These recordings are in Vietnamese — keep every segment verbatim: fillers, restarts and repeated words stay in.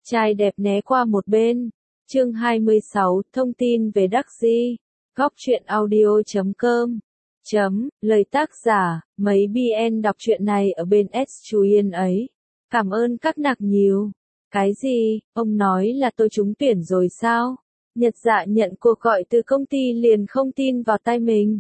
Trai đẹp né qua một bên. Chương hai mươi sáu, thông tin về đắc di. Góc truyện audio chấm com. Chấm, lời tác giả, mấy bê en đọc truyện này ở bên S chú Yên ấy. Cảm ơn các nặc nhiều. Cái gì, ông nói là tôi trúng tuyển rồi sao? Nhật Dạ nhận cuộc gọi từ công ty liền không tin vào tay mình.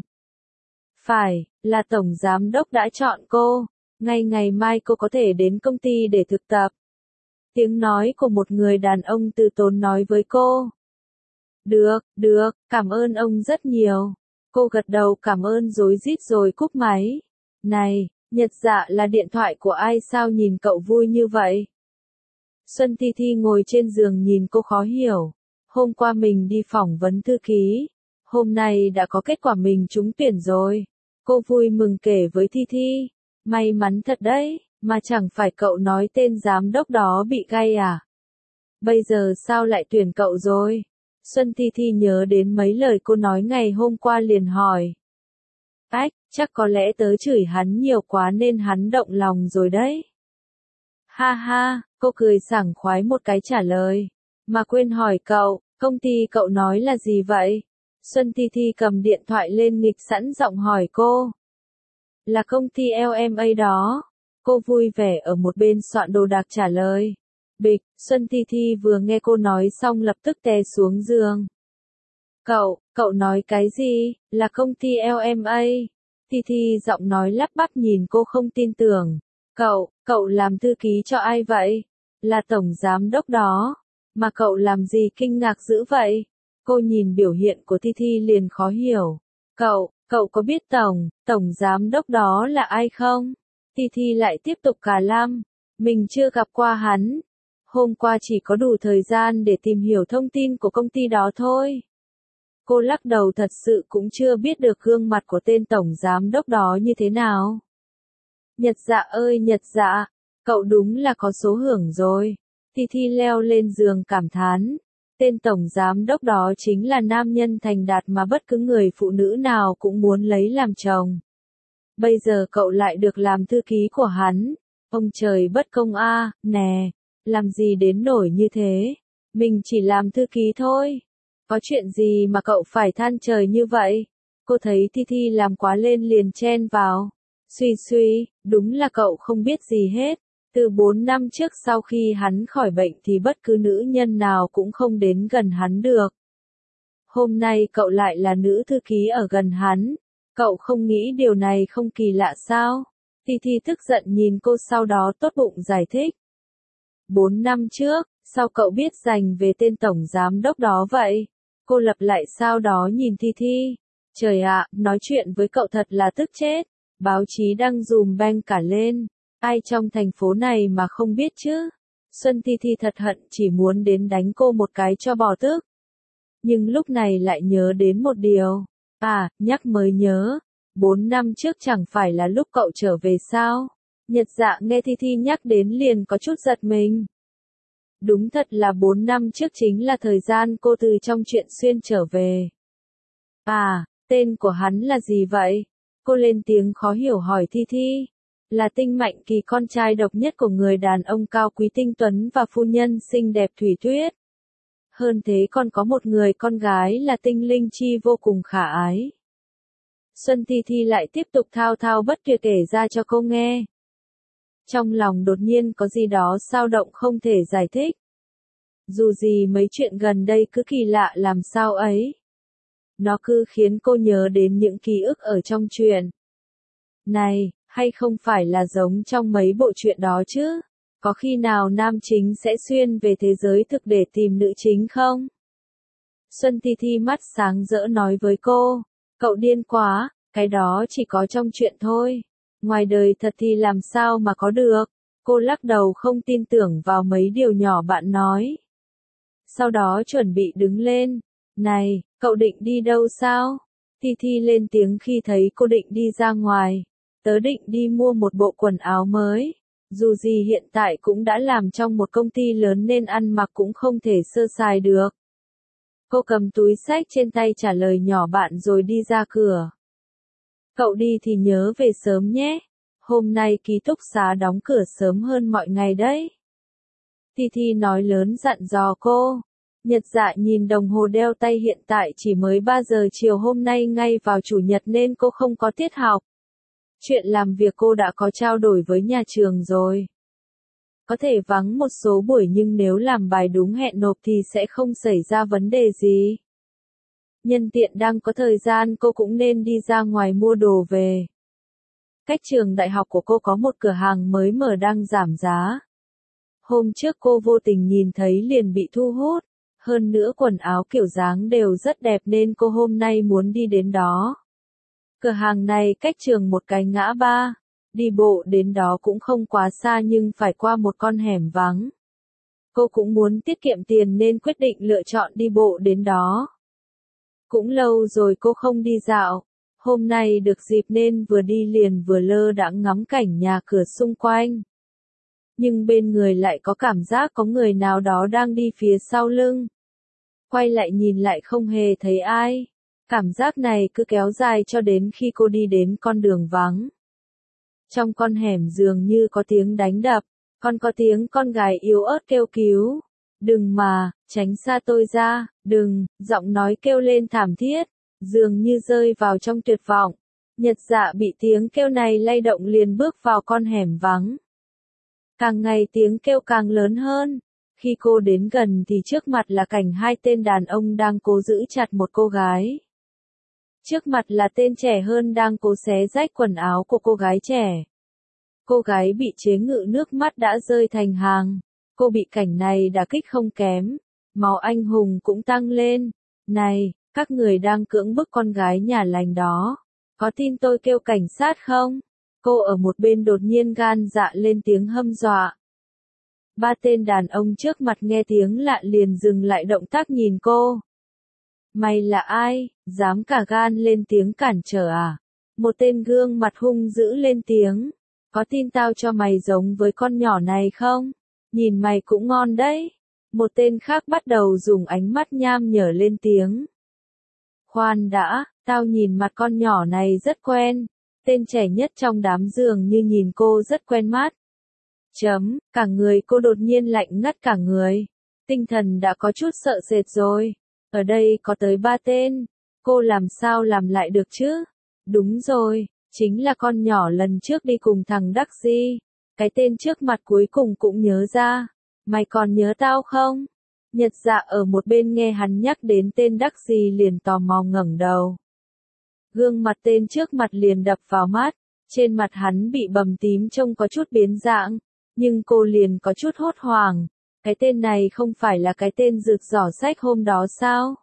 Phải, là tổng giám đốc đã chọn cô. Ngay ngày mai cô có thể đến công ty để thực tập. Tiếng nói của một người đàn ông từ tốn nói với cô. Được, được, cảm ơn ông rất nhiều. Cô gật đầu cảm ơn rối rít rồi cúp máy. Này, Nhật Dạ là điện thoại của ai sao nhìn cậu vui như vậy? Xuân Thi Thi ngồi trên giường nhìn cô khó hiểu. Hôm qua mình đi phỏng vấn thư ký. Hôm nay đã có kết quả mình trúng tuyển rồi. Cô vui mừng kể với Thi Thi. May mắn thật đấy, mà chẳng phải cậu nói tên giám đốc đó bị gay à? Bây giờ sao lại tuyển cậu rồi? Xuân Thi Thi nhớ đến mấy lời cô nói ngày hôm qua liền hỏi. Ách, chắc có lẽ tớ chửi hắn nhiều quá nên hắn động lòng rồi đấy. Ha ha, cô cười sảng khoái một cái trả lời. Mà quên hỏi cậu, công ty cậu nói là gì vậy? Xuân Thi Thi cầm điện thoại lên nghịch sẵn giọng hỏi cô. Là công ty lờ em a đó. Cô vui vẻ ở một bên soạn đồ đạc trả lời. Bịch, Xuân Thi Thi vừa nghe cô nói xong lập tức té xuống giường. Cậu, cậu nói cái gì, là công ty lờ em a? Thi Thi giọng nói lắp bắp nhìn cô không tin tưởng. Cậu, cậu làm thư ký cho ai vậy? Là tổng giám đốc đó. Mà cậu làm gì kinh ngạc dữ vậy? Cô nhìn biểu hiện của Thi Thi liền khó hiểu. Cậu, cậu có biết tổng, tổng giám đốc đó là ai không? Thi Thi lại tiếp tục cà lăm. Mình chưa gặp qua hắn. Hôm qua chỉ có đủ thời gian để tìm hiểu thông tin của công ty đó thôi. Cô lắc đầu thật sự cũng chưa biết được gương mặt của tên tổng giám đốc đó như thế nào. Nhật Dạ ơi Nhật Dạ, cậu đúng là có số hưởng rồi. Thi Thi leo lên giường cảm thán. Tên tổng giám đốc đó chính là nam nhân thành đạt mà bất cứ người phụ nữ nào cũng muốn lấy làm chồng. Bây giờ cậu lại được làm thư ký của hắn. Ông trời bất công a, à, nè, làm gì đến nổi như thế. Mình chỉ làm thư ký thôi. Có chuyện gì mà cậu phải than trời như vậy? Cô thấy Thi Thi làm quá lên liền chen vào. Suy suy, đúng là cậu không biết gì hết. Từ bốn năm trước sau khi hắn khỏi bệnh thì bất cứ nữ nhân nào cũng không đến gần hắn được. Hôm nay cậu lại là nữ thư ký ở gần hắn. Cậu không nghĩ điều này không kỳ lạ sao? Thi Thi tức giận nhìn cô sau đó tốt bụng giải thích. Bốn năm trước, sao cậu biết dành về tên tổng giám đốc đó vậy? Cô lặp lại sau đó nhìn Thi Thi. Trời ạ, nói chuyện với cậu thật là tức chết. Báo chí đăng dùm beng cả lên. Ai trong thành phố này mà không biết chứ? Xuân Thi Thi thật hận chỉ muốn đến đánh cô một cái cho bỏ tức. Nhưng lúc này lại nhớ đến một điều. À, nhắc mới nhớ. Bốn năm trước chẳng phải là lúc cậu trở về sao? Nhật Dạ nghe Thi Thi nhắc đến liền có chút giật mình. Đúng thật là bốn năm trước chính là thời gian cô từ trong chuyện xuyên trở về. À, tên của hắn là gì vậy? Cô lên tiếng khó hiểu hỏi Thi Thi. Là Tinh Mạnh Kỳ, con trai độc nhất của người đàn ông cao quý tinh tuấn và phu nhân xinh đẹp Thủy Tuyết. Hơn thế còn có một người con gái là Tinh Linh Chi vô cùng khả ái. Xuân Thi Thi lại tiếp tục thao thao bất tuyệt kể ra cho cô nghe. Trong lòng đột nhiên có gì đó xao động không thể giải thích. Dù gì mấy chuyện gần đây cứ kỳ lạ làm sao ấy. Nó cứ khiến cô nhớ đến những ký ức ở trong truyện. Này, hay không phải là giống trong mấy bộ truyện đó chứ? Có khi nào nam chính sẽ xuyên về thế giới thực để tìm nữ chính không? Xuân Thi Thi mắt sáng rỡ nói với cô. Cậu điên quá, cái đó chỉ có trong truyện thôi. Ngoài đời thật thì làm sao mà có được? Cô lắc đầu không tin tưởng vào mấy điều nhỏ bạn nói. Sau đó chuẩn bị đứng lên. Này, cậu định đi đâu sao? Thi Thi lên tiếng khi thấy cô định đi ra ngoài. Tớ định đi mua một bộ quần áo mới. Dù gì hiện tại cũng đã làm trong một công ty lớn nên ăn mặc cũng không thể sơ sài được. Cô cầm túi xách trên tay trả lời nhỏ bạn rồi đi ra cửa. Cậu đi thì nhớ về sớm nhé. Hôm nay ký túc xá đóng cửa sớm hơn mọi ngày đấy. Thi Thi nói lớn dặn dò cô. Nhật Dạ nhìn đồng hồ đeo tay hiện tại chỉ mới ba giờ chiều, hôm nay ngay vào chủ nhật nên cô không có tiết học. Chuyện làm việc cô đã có trao đổi với nhà trường rồi. Có thể vắng một số buổi nhưng nếu làm bài đúng hẹn nộp thì sẽ không xảy ra vấn đề gì. Nhân tiện đang có thời gian cô cũng nên đi ra ngoài mua đồ về. Cách trường đại học của cô có một cửa hàng mới mở đang giảm giá. Hôm trước cô vô tình nhìn thấy liền bị thu hút. Hơn nữa quần áo kiểu dáng đều rất đẹp nên cô hôm nay muốn đi đến đó. Cửa hàng này cách trường một cái ngã ba. Đi bộ đến đó cũng không quá xa nhưng phải qua một con hẻm vắng. Cô cũng muốn tiết kiệm tiền nên quyết định lựa chọn đi bộ đến đó. Cũng lâu rồi cô không đi dạo. Hôm nay được dịp nên vừa đi liền vừa lơ đãng ngắm cảnh nhà cửa xung quanh. Nhưng bên người lại có cảm giác có người nào đó đang đi phía sau lưng. Quay lại nhìn lại không hề thấy ai. Cảm giác này cứ kéo dài cho đến khi cô đi đến con đường vắng. Trong con hẻm dường như có tiếng đánh đập, còn có tiếng con gái yếu ớt kêu cứu. Đừng mà, tránh xa tôi ra, đừng, giọng nói kêu lên thảm thiết, dường như rơi vào trong tuyệt vọng. Nhật Dạ bị tiếng kêu này lay động liền bước vào con hẻm vắng. Càng ngày tiếng kêu càng lớn hơn. Khi cô đến gần thì trước mặt là cảnh hai tên đàn ông đang cố giữ chặt một cô gái. Trước mặt là tên trẻ hơn đang cố xé rách quần áo của cô gái trẻ. Cô gái bị chế ngự nước mắt đã rơi thành hàng. Cô bị cảnh này đả kích không kém. Máu anh hùng cũng tăng lên. Này, các người đang cưỡng bức con gái nhà lành đó. Có tin tôi kêu cảnh sát không? Cô ở một bên đột nhiên gan dạ lên tiếng hâm dọa. Ba tên đàn ông trước mặt nghe tiếng lạ liền dừng lại động tác nhìn cô. Mày là ai, dám cả gan lên tiếng cản trở à? Một tên gương mặt hung dữ lên tiếng. Có tin tao cho mày giống với con nhỏ này không? Nhìn mày cũng ngon đấy. Một tên khác bắt đầu dùng ánh mắt nham nhở lên tiếng. Khoan đã, tao nhìn mặt con nhỏ này rất quen. Tên trẻ nhất trong đám dường như nhìn cô rất quen mắt. Chấm, cả người cô đột nhiên lạnh ngắt cả người. Tinh thần đã có chút sợ sệt rồi. Ở đây có tới ba tên. Cô làm sao làm lại được chứ? Đúng rồi, chính là con nhỏ lần trước đi cùng thằng Đắc Di. Cái tên trước mặt cuối cùng cũng nhớ ra. Mày còn nhớ tao không? Nhật Dạ ở một bên nghe hắn nhắc đến tên Đắc Di liền tò mò ngẩng đầu. Gương mặt tên trước mặt liền đập vào mắt. Trên mặt hắn bị bầm tím trông có chút biến dạng. Nhưng cô liền có chút hốt hoảng. Cái tên này không phải là cái tên rực rỏ sách hôm đó sao?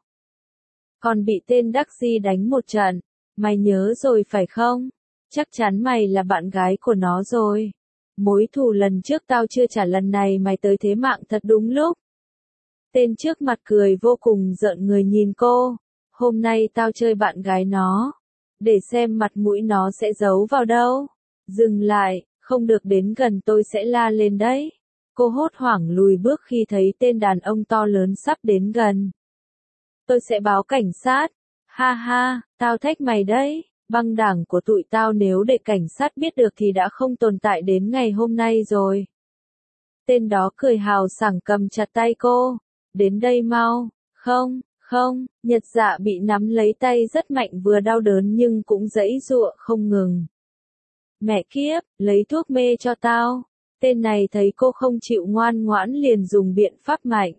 Còn bị tên Đắc Di đánh một trận. Mày nhớ rồi phải không? Chắc chắn mày là bạn gái của nó rồi. Mối thù lần trước tao chưa trả, lần này mày tới thế mạng thật đúng lúc. Tên trước mặt cười vô cùng giận người nhìn cô. Hôm nay tao chơi bạn gái nó. Để xem mặt mũi nó sẽ giấu vào đâu. Dừng lại, không được đến gần tôi sẽ la lên đấy. Cô hốt hoảng lùi bước khi thấy tên đàn ông to lớn sắp đến gần. Tôi sẽ báo cảnh sát. Ha ha, tao thách mày đấy. Băng đảng của tụi tao nếu để cảnh sát biết được thì đã không tồn tại đến ngày hôm nay rồi. Tên đó cười hào sảng cầm chặt tay cô. Đến đây mau. Không, không, Nhật Dạ bị nắm lấy tay rất mạnh, vừa đau đớn nhưng cũng giãy giụa không ngừng. Mẹ kiếp, lấy thuốc mê cho tao. Tên này thấy cô không chịu ngoan ngoãn liền dùng biện pháp mạnh.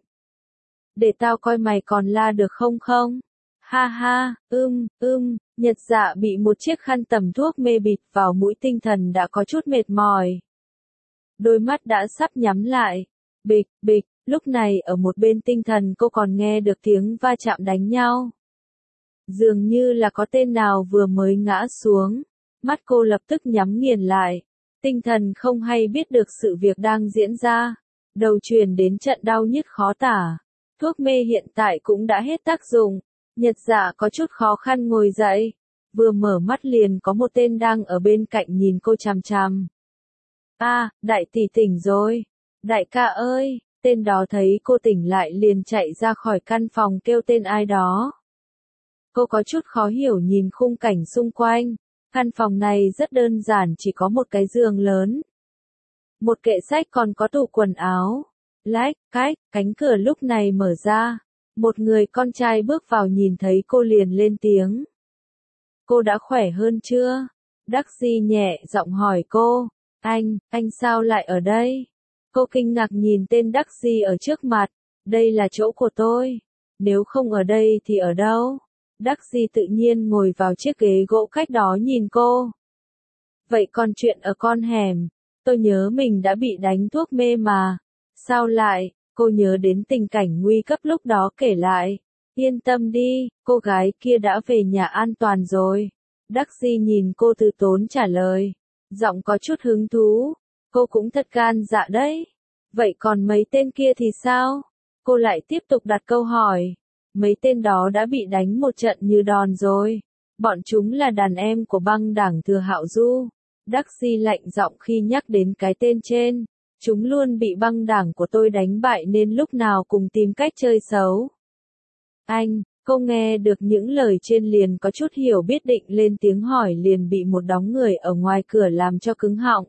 Để tao coi mày còn la được không không? Ha ha, ưm, ưm, Nhật Dạ bị một chiếc khăn tẩm thuốc mê bịt vào mũi, tinh thần đã có chút mệt mỏi. Đôi mắt đã sắp nhắm lại. Bịch, bịch, lúc này ở một bên tinh thần cô còn nghe được tiếng va chạm đánh nhau. Dường như là có tên nào vừa mới ngã xuống. Mắt cô lập tức nhắm nghiền lại. Tinh thần không hay biết được sự việc đang diễn ra. Đầu truyền đến trận đau nhức khó tả. Thuốc mê hiện tại cũng đã hết tác dụng. Nhật Dạ có chút khó khăn ngồi dậy. Vừa mở mắt liền có một tên đang ở bên cạnh nhìn cô chằm chằm. À, đại tỷ tỉnh rồi. Đại ca ơi, tên đó thấy cô tỉnh lại liền chạy ra khỏi căn phòng kêu tên ai đó. Cô có chút khó hiểu nhìn khung cảnh xung quanh. Căn phòng này rất đơn giản, chỉ có một cái giường lớn. Một kệ sách còn có tủ quần áo. Lách, cách, cánh cửa lúc này mở ra. Một người con trai bước vào nhìn thấy cô liền lên tiếng. Cô đã khỏe hơn chưa? Daxi nhẹ giọng hỏi cô. Anh, anh sao lại ở đây? Cô kinh ngạc nhìn tên Daxi ở trước mặt. Đây là chỗ của tôi. Nếu không ở đây thì ở đâu? Daxi tự nhiên ngồi vào chiếc ghế gỗ cách đó nhìn cô. Vậy còn chuyện ở con hẻm, tôi nhớ mình đã bị đánh thuốc mê mà. Sao lại? Cô nhớ đến tình cảnh nguy cấp lúc đó kể lại. Yên tâm đi, cô gái kia đã về nhà an toàn rồi. Daxi nhìn cô từ tốn trả lời. Giọng có chút hứng thú. Cô cũng thật gan dạ đấy. Vậy còn mấy tên kia thì sao? Cô lại tiếp tục đặt câu hỏi. Mấy tên đó đã bị đánh một trận như đòn rồi. Bọn chúng là đàn em của băng đảng Thừa Hạo Du. Daxi lạnh giọng khi nhắc đến cái tên trên. Chúng luôn bị băng đảng của tôi đánh bại nên lúc nào cùng tìm cách chơi xấu. Anh, cô nghe được những lời trên liền có chút hiểu biết định lên tiếng hỏi liền bị một đống người ở ngoài cửa làm cho cứng họng.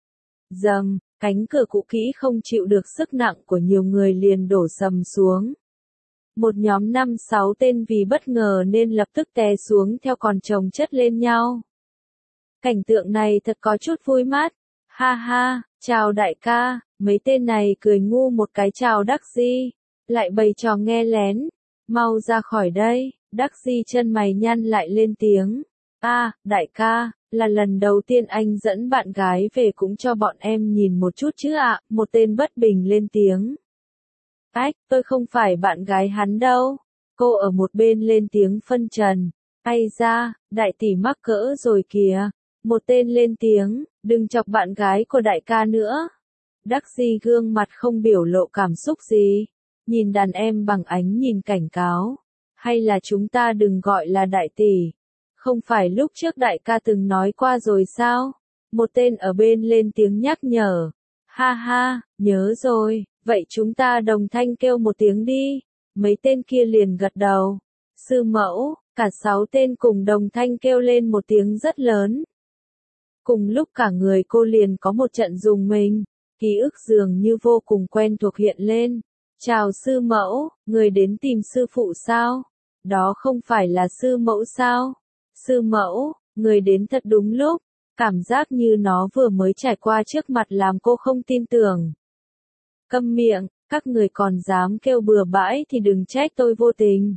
Dầm, cánh cửa cũ kỹ không chịu được sức nặng của nhiều người liền đổ sầm xuống. Một nhóm năm sáu tên vì bất ngờ nên lập tức té xuống theo còn chồng chất lên nhau. Cảnh tượng này thật có chút vui mát. Ha ha, chào đại ca, mấy tên này cười ngu một cái chào Daxi, lại bày trò nghe lén. Mau ra khỏi đây, Daxi chân mày nhăn lại lên tiếng. A, à, đại ca, là lần đầu tiên anh dẫn bạn gái về cũng cho bọn em nhìn một chút chứ ạ, à? Một tên bất bình lên tiếng. Ách, tôi không phải bạn gái hắn đâu. Cô ở một bên lên tiếng phân trần. Ai ra, đại tỷ mắc cỡ rồi kìa. Một tên lên tiếng, đừng chọc bạn gái của đại ca nữa. Daxi gương mặt không biểu lộ cảm xúc gì. Nhìn đàn em bằng ánh nhìn cảnh cáo. Hay là chúng ta đừng gọi là đại tỷ. Không phải lúc trước đại ca từng nói qua rồi sao? Một tên ở bên lên tiếng nhắc nhở. Ha ha, nhớ rồi, vậy chúng ta đồng thanh kêu một tiếng đi. Mấy tên kia liền gật đầu. Sư mẫu, cả sáu tên cùng đồng thanh kêu lên một tiếng rất lớn. Cùng lúc cả người cô liền có một trận rùng mình, ký ức dường như vô cùng quen thuộc hiện lên. Chào sư mẫu, người đến tìm sư phụ sao? Đó không phải là sư mẫu sao? Sư mẫu, người đến thật đúng lúc, cảm giác như nó vừa mới trải qua trước mặt làm cô không tin tưởng. Câm miệng, các người còn dám kêu bừa bãi thì đừng trách tôi vô tình.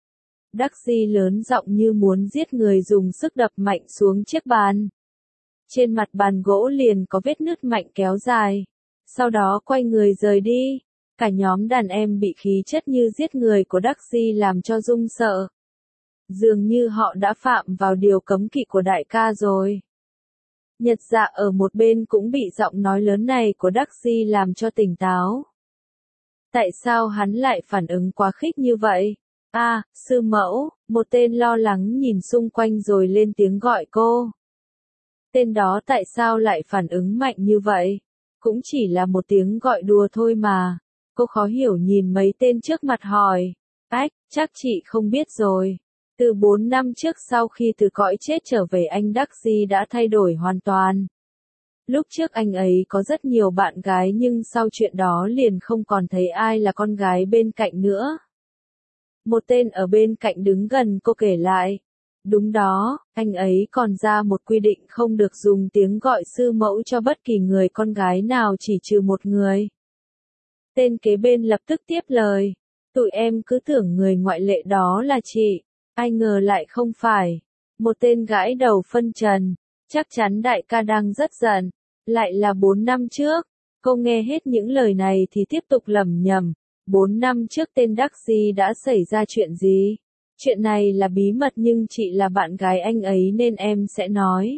Daxi lớn giọng như muốn giết người dùng sức đập mạnh xuống chiếc bàn. Trên mặt bàn gỗ liền có vết nứt mạnh kéo dài. Sau đó quay người rời đi. Cả nhóm đàn em bị khí chất như giết người của Daxi làm cho run sợ. Dường như họ đã phạm vào điều cấm kỵ của đại ca rồi. Nhật Dạ ở một bên cũng bị giọng nói lớn này của Daxi làm cho tỉnh táo. Tại sao hắn lại phản ứng quá khích như vậy? A, à, sư mẫu, một tên lo lắng nhìn xung quanh rồi lên tiếng gọi cô. Tên đó tại sao lại phản ứng mạnh như vậy? Cũng chỉ là một tiếng gọi đùa thôi mà. Cô khó hiểu nhìn mấy tên trước mặt hỏi. Ách, chắc chị không biết rồi. Từ bốn năm trước sau khi từ cõi chết trở về anh Daxi đã thay đổi hoàn toàn. Lúc trước anh ấy có rất nhiều bạn gái nhưng sau chuyện đó liền không còn thấy ai là con gái bên cạnh nữa. Một tên ở bên cạnh đứng gần cô kể lại. Đúng đó, anh ấy còn ra một quy định không được dùng tiếng gọi sư mẫu cho bất kỳ người con gái nào chỉ trừ một người. Tên kế bên lập tức tiếp lời. Tụi em cứ tưởng người ngoại lệ đó là chị. Ai ngờ lại không phải. Một tên gãi đầu phân trần. Chắc chắn đại ca đang rất giận. Lại là bốn năm trước. Cô nghe hết những lời này thì tiếp tục lẩm nhẩm. Bốn năm trước tên Daxi đã xảy ra chuyện gì? Chuyện này là bí mật nhưng chị là bạn gái anh ấy nên em sẽ nói.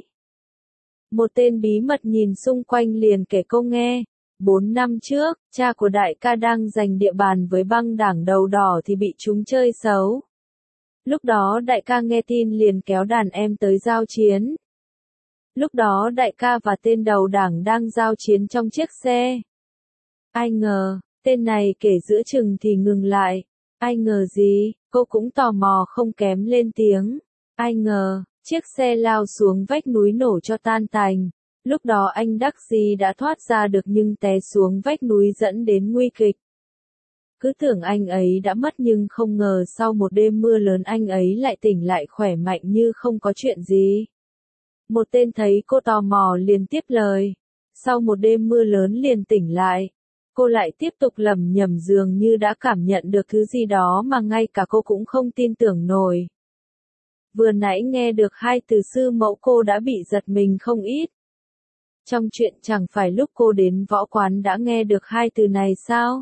Một tên bí mật nhìn xung quanh liền kể cô nghe. Bốn năm trước, cha của đại ca đang giành địa bàn với băng đảng đầu đỏ thì bị chúng chơi xấu. Lúc đó đại ca nghe tin liền kéo đàn em tới giao chiến. Lúc đó đại ca và tên đầu đảng đang giao chiến trong chiếc xe. Ai ngờ, tên này kể giữa chừng thì ngừng lại. Ai ngờ gì, cô cũng tò mò không kém lên tiếng. Ai ngờ, chiếc xe lao xuống vách núi nổ cho tan tành. Lúc đó anh đắc gì đã thoát ra được nhưng té xuống vách núi dẫn đến nguy kịch. Cứ tưởng anh ấy đã mất nhưng không ngờ sau một đêm mưa lớn anh ấy lại tỉnh lại khỏe mạnh như không có chuyện gì. Một tên thấy cô tò mò liền tiếp lời. Sau một đêm mưa lớn liền tỉnh lại. Cô lại tiếp tục lẩm nhẩm dường như đã cảm nhận được thứ gì đó mà ngay cả cô cũng không tin tưởng nổi. Vừa nãy nghe được hai từ sư mẫu cô đã bị giật mình không ít. Trong chuyện chẳng phải lúc cô đến võ quán đã nghe được hai từ này sao?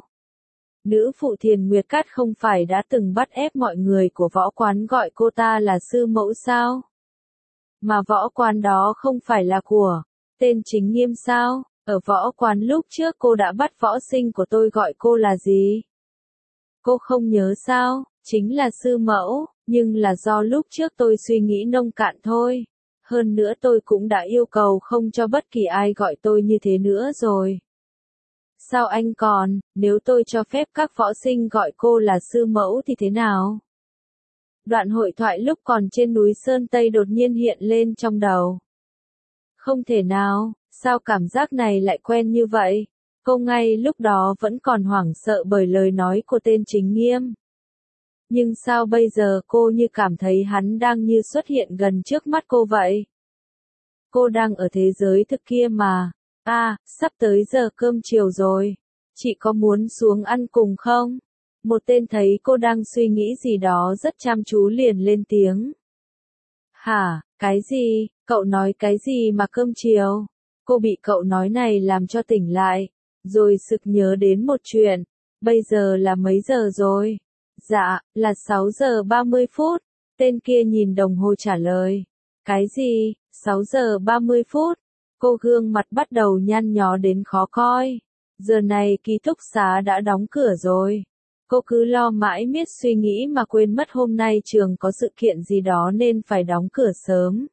Nữ phụ Thiền Nguyệt Cát không phải đã từng bắt ép mọi người của võ quán gọi cô ta là sư mẫu sao? Mà võ quán đó không phải là của tên Chính Nghiêm sao? Ở võ quán lúc trước cô đã bắt võ sinh của tôi gọi cô là gì? Cô không nhớ sao? Chính là sư mẫu, nhưng là do lúc trước tôi suy nghĩ nông cạn thôi. Hơn nữa tôi cũng đã yêu cầu không cho bất kỳ ai gọi tôi như thế nữa rồi. Sao anh còn, nếu tôi cho phép các võ sinh gọi cô là sư mẫu thì thế nào? Đoạn hội thoại lúc còn trên núi Sơn Tây đột nhiên hiện lên trong đầu. Không thể nào, sao cảm giác này lại quen như vậy? Cô ngay lúc đó vẫn còn hoảng sợ bởi lời nói của tên Chính Nghiêm. Nhưng sao bây giờ cô như cảm thấy hắn đang như xuất hiện gần trước mắt cô vậy? Cô đang ở thế giới thực kia mà. À, sắp tới giờ cơm chiều rồi. Chị có muốn xuống ăn cùng không? Một tên thấy cô đang suy nghĩ gì đó rất chăm chú liền lên tiếng. Hả, cái gì? Cậu nói cái gì mà cơm chiều? Cô bị cậu nói này làm cho tỉnh lại. Rồi sực nhớ đến một chuyện. Bây giờ là mấy giờ rồi? Dạ, là sáu giờ ba mươi phút. Tên kia nhìn đồng hồ trả lời. Cái gì? sáu giờ ba mươi phút. Cô gương mặt bắt đầu nhăn nhó đến khó coi. Giờ này ký túc xá đã đóng cửa rồi. Cô cứ lo mãi miết suy nghĩ mà quên mất hôm nay trường có sự kiện gì đó nên phải đóng cửa sớm.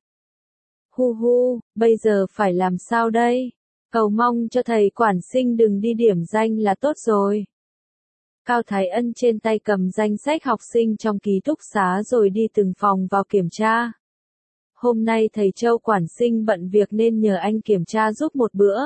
Hu hu, bây giờ phải làm sao đây? Cầu mong cho thầy quản sinh đừng đi điểm danh là tốt rồi. Cao Thái Ân trên tay cầm danh sách học sinh trong ký túc xá rồi đi từng phòng vào kiểm tra. Hôm nay thầy Châu quản sinh bận việc nên nhờ anh kiểm tra giúp một bữa.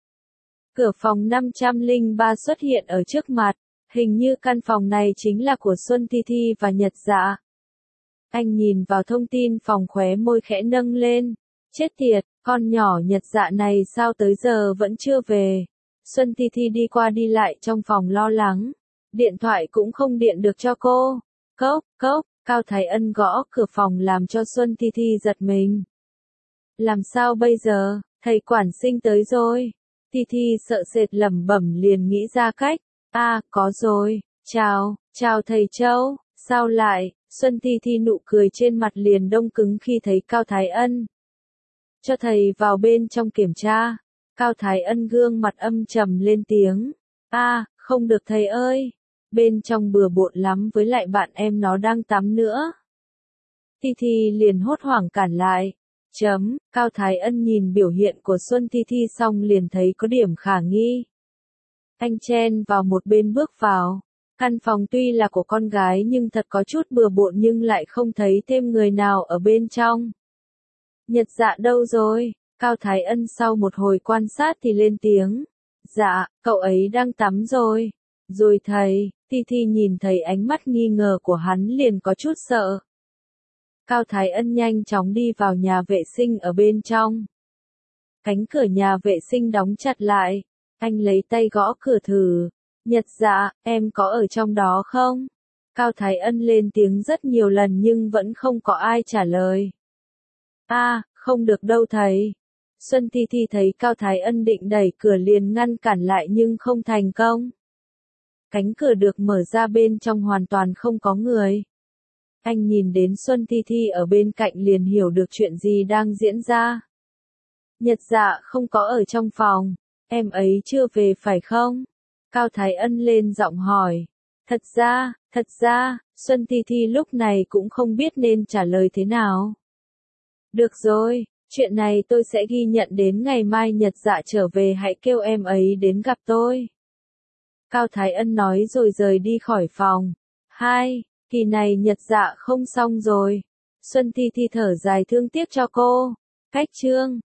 Cửa phòng năm trăm lẻ ba xuất hiện ở trước mặt, hình như căn phòng này chính là của Xuân Thi Thi và Nhật Dạ. Anh nhìn vào thông tin phòng khóe môi khẽ nâng lên. Chết tiệt, con nhỏ Nhật Dạ này sao tới giờ vẫn chưa về. Xuân Thi Thi đi qua đi lại trong phòng lo lắng. Điện thoại cũng không điện được cho cô. Cốc, cốc, Cao Thái Ân gõ cửa phòng làm cho Xuân Thi Thi giật mình. Làm sao bây giờ, thầy quản sinh tới rồi. Thi Thi sợ sệt lẩm bẩm liền nghĩ ra cách. À, có rồi, chào, chào thầy Châu, sao lại, Xuân Thi Thi nụ cười trên mặt liền đông cứng khi thấy Cao Thái Ân. Cho thầy vào bên trong kiểm tra. Cao Thái Ân gương mặt âm trầm lên tiếng. À, không được thầy ơi. Bên trong bừa bộn lắm với lại bạn em nó đang tắm nữa. Thi Thi liền hốt hoảng cản lại. Chấm, Cao Thái Ân nhìn biểu hiện của Xuân Thi Thi xong liền thấy có điểm khả nghi. Anh chen vào một bên bước vào. Căn phòng tuy là của con gái nhưng thật có chút bừa bộn nhưng lại không thấy thêm người nào ở bên trong. Nhật Dạ đâu rồi? Cao Thái Ân sau một hồi quan sát thì lên tiếng. Dạ, cậu ấy đang tắm rồi. Rồi thầy, Thi Thi nhìn thấy ánh mắt nghi ngờ của hắn liền có chút sợ. Cao Thái Ân nhanh chóng đi vào nhà vệ sinh ở bên trong. Cánh cửa nhà vệ sinh đóng chặt lại. Anh lấy tay gõ cửa thử. Nhật Dạ, em có ở trong đó không? Cao Thái Ân lên tiếng rất nhiều lần nhưng vẫn không có ai trả lời. À, không được đâu thầy. Xuân Thi Thi thấy Cao Thái Ân định đẩy cửa liền ngăn cản lại nhưng không thành công. Cánh cửa được mở ra bên trong hoàn toàn không có người. Anh nhìn đến Xuân Thi Thi ở bên cạnh liền hiểu được chuyện gì đang diễn ra. Nhật Dạ không có ở trong phòng. Em ấy chưa về phải không? Cao Thái Ân lên giọng hỏi. Thật ra, thật ra, Xuân Thi Thi lúc này cũng không biết nên trả lời thế nào. Được rồi, chuyện này tôi sẽ ghi nhận đến ngày mai Nhật Dạ trở về hãy kêu em ấy đến gặp tôi. Cao Thái Ân nói rồi rời đi khỏi phòng. Hai, kỳ này Nhật Dạ không xong rồi. Xuân Thi Thi thở dài thương tiếc cho cô. Cách chương.